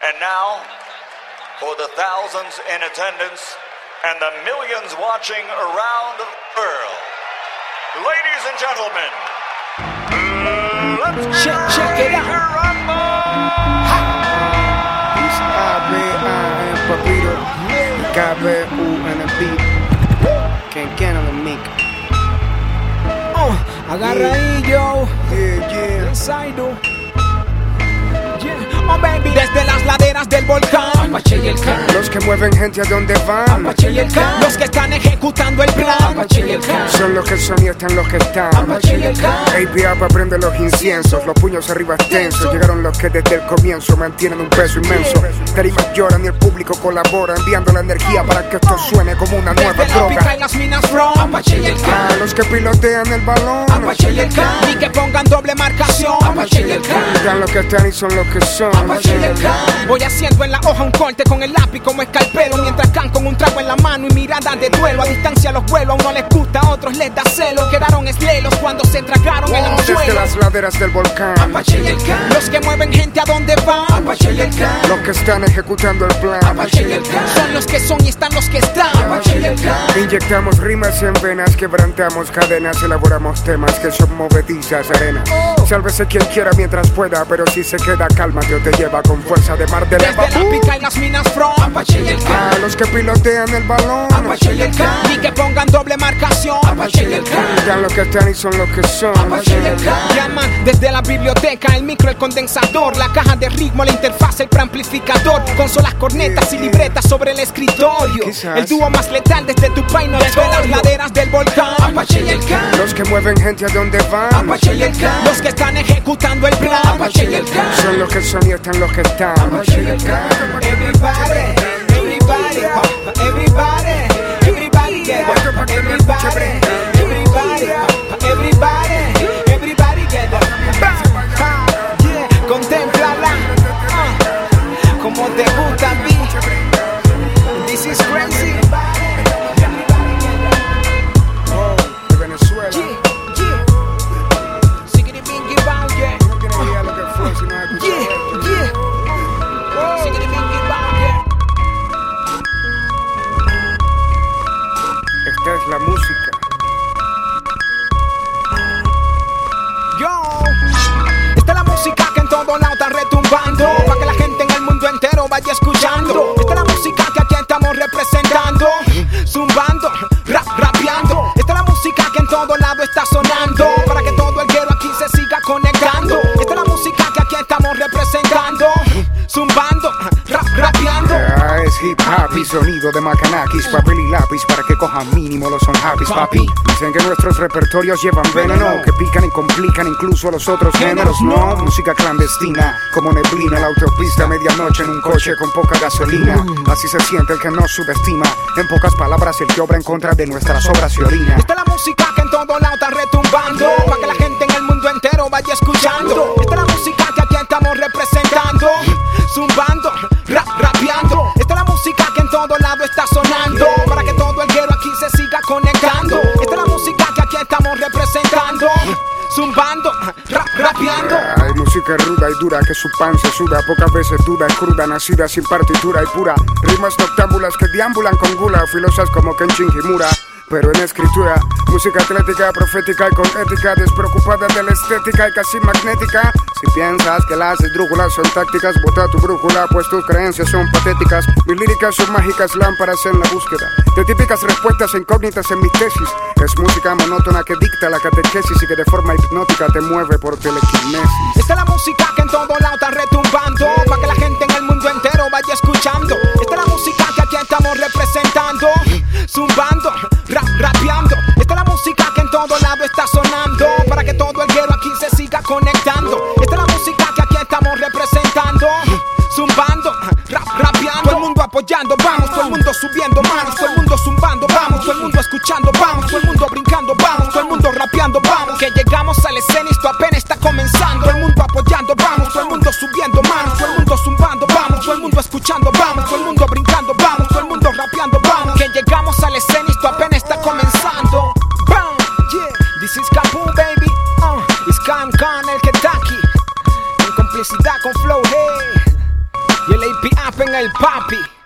And now, for the thousands in attendance and the millions watching around the world, ladies and gentlemen, let's check it out. It's A-B-A-N Papito, K-B-U-N-B, Ken on the mic. Agarra ahí, yo. Yeah. Inside. Oh baby, desde las laderas del volcán, Apache y el Can. Los que mueven gente a donde van, Apache y el Can. Los que están ejecutando el plan, Apache y el Can. Son los que son y están los que están, Apache y el Can. APA prende los inciensos, los puños arriba extensos. Llegaron los que desde el comienzo mantienen un peso inmenso. Tarimas lloran y el público colabora, enviando la energía para que esto suene como una nueva desde la pica droga. y las minas from, Apache y el Can. Los que pilotean el balón, Apache y el Can. Y que pongan doble marcación, Apache y el Can. están los que están y son los que son. Apache y el Can. Voy haciendo en la hoja un corte con el lápiz como escalpelo, mientras Can con un trago en la mano y mirada de duelo. A distancia los vuelo, a uno les gusta, a otros les da celo. Quedaron eslelos cuando se tragaron el Desde anzuelo. las laderas del volcán, Apache y el Can. Los que mueven gente a donde van, Apache y el Can. los que están ejecutando el plan, Apache y el Can. Son los que son y están los que están, Apache y el Can. inyectamos rimas en venas, quebrantamos cadenas, elaboramos temas que son movedizas arenas. Sálvese quien quiera mientras pueda, pero si se queda calma, Dios te lleva con fuerza de mar de lava. Desde la pica y las minas from, Apache y el Can. Los que pilotean el balón, Apache y el Can. Y que pongan doble marcación, Apache y el Can. están los que están y son los que son. Apache y el Can. Llaman desde la biblioteca, el micro, el condensador, la caja de ritmo, la interfaz, el preamplificador, consolas, cornetas y libretas sobre el escritorio. Quizás. El dúo más letal desde tu paino, desde las laderas del volcán, Apache y el Can. Los que mueven gente a donde van, Apache y el Can. Los que están ejecutando el plan, Apache y el Can. son los que son y están los que están. Apache y el Can. Everybody, everybody, everybody, everybody get up. Everybody, everybody get up. Yeah, contémplala, como te gusta a mí. This is crazy. De Venezuela, Siggity bingy bow, yeah. no tiene idea lo que fue si no has escuchado esto. Siggity bingy bow, yeah. Esta es la música. Yo, esta es la música que en todo lado está retumbando, para que la gente en el mundo entero vaya escuchando. Esta es la música que aquí estamos representando, zumbando, rapeando. Esta es la música que en todo lado está sonando, para que todo el guero aquí se siga conectando. Esta es la música que aquí estamos representando, zumbando, rapeando. Es hip hop y sonido de macanakis, papel y lápiz para que cojan mínimo los son happy, papi. Dicen que nuestros repertorios llevan veneno, que pican y complican incluso a los otros géneros. No, música clandestina, como neblina en la autopista, medianoche en un coche con poca gasolina. Así se siente el que nos subestima, en pocas palabras el que obra en contra de nuestras obras y orina. Esta es la música que en todo lado está retumbando, para que la gente en el mundo entero vaya escuchando. Esta es la música que aquí estamos representando, zumbando, rapeando. Esta es la música que en todo lado está sonando, para que todo el guero aquí se siga conectando. Esta es la música que aquí estamos representando, zumbando, rapeando. Hay música ruda y dura que su pan se suda, pocas veces dura, es cruda, nacida sin partitura y pura. Rimas noctámbulas que deambulan con gula, filosas como Kenshin Himura. Pero en escritura, música atlética, profética y con ética, despreocupada de la estética y casi magnética. Si piensas que las esdrújulas son tácticas, bota tu brújula, pues tus creencias son patéticas. Mis líricas son mágicas lámparas en la búsqueda de típicas respuestas incógnitas en mis tesis. Es música monótona que dicta la catequesis y que de forma hipnótica te mueve por telequinesis. Esta es la música que en todo lado está retumbando, para que la gente en el mundo entero vaya escuchando. Esta es la música que aquí estamos representando, zumbando, rapeando. Esta es la música que en todo lado está sonando, para que todo el guero aquí se siga conectando. Esta es la música que aquí estamos representando, zumbando, rapeando. Todo el mundo apoyando, vamos, todo el mundo subiendo manos, todo el mundo zumbando, vamos, todo el mundo escuchando, vamos, todo el mundo brincando, vamos, todo el mundo rapeando, vamos. Que llegamos al escena y esto apenas está comenzando. Todo el mundo apoyando, vamos, todo el mundo subiendo manos, todo el mundo zumbando, vamos, todo el mundo escuchando, vamos, todo el mundo brincando, vamos, todo el mundo rapeando, vamos. Que llegamos al escena y esto apenas está comenzando. Bam, yeah, this is Kaboom, baby. It's Khan el Kentucky, en complicidad con Flow, hey. Y el AP rap en el papi.